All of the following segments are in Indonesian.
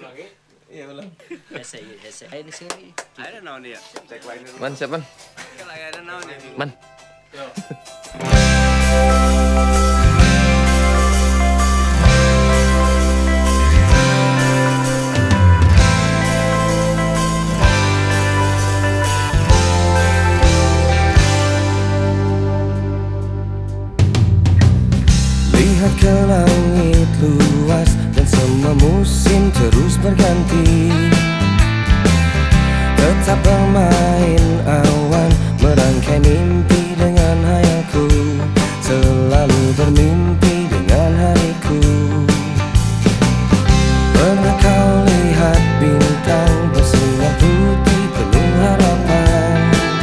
Iya ulang. Hese. Ayo di sini. Ada naon dia? Cek lain dulu. Man siapa? Kalau ada naon dia. Man. Yo. Lihat ke langit luas dan semua musim terus berganti. Tetap bermain awan, merangkai mimpi dengan hayalku, selalu bermimpi dengan hariku. Pernah kau lihat bintang bersinar putih penuh harapan?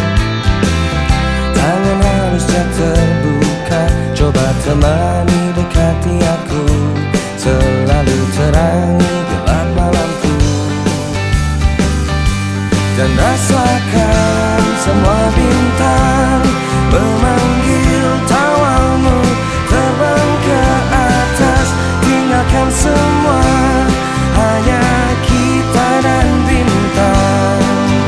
Tangan halusnya terbuka, coba temani dekati aku, selalu terangi gelap malamku. Dan rasakan semua bintang memanggil tawamu, terbang ke atas, tinggalkan semua, hanya kita dan bintang.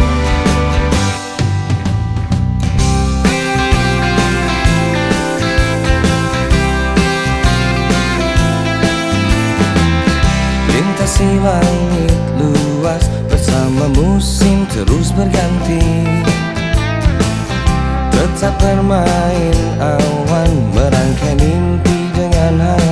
Lintasi langit luas, bersama musim terus berganti. Tetap bermain awan, merangkai mimpi dengan hayal.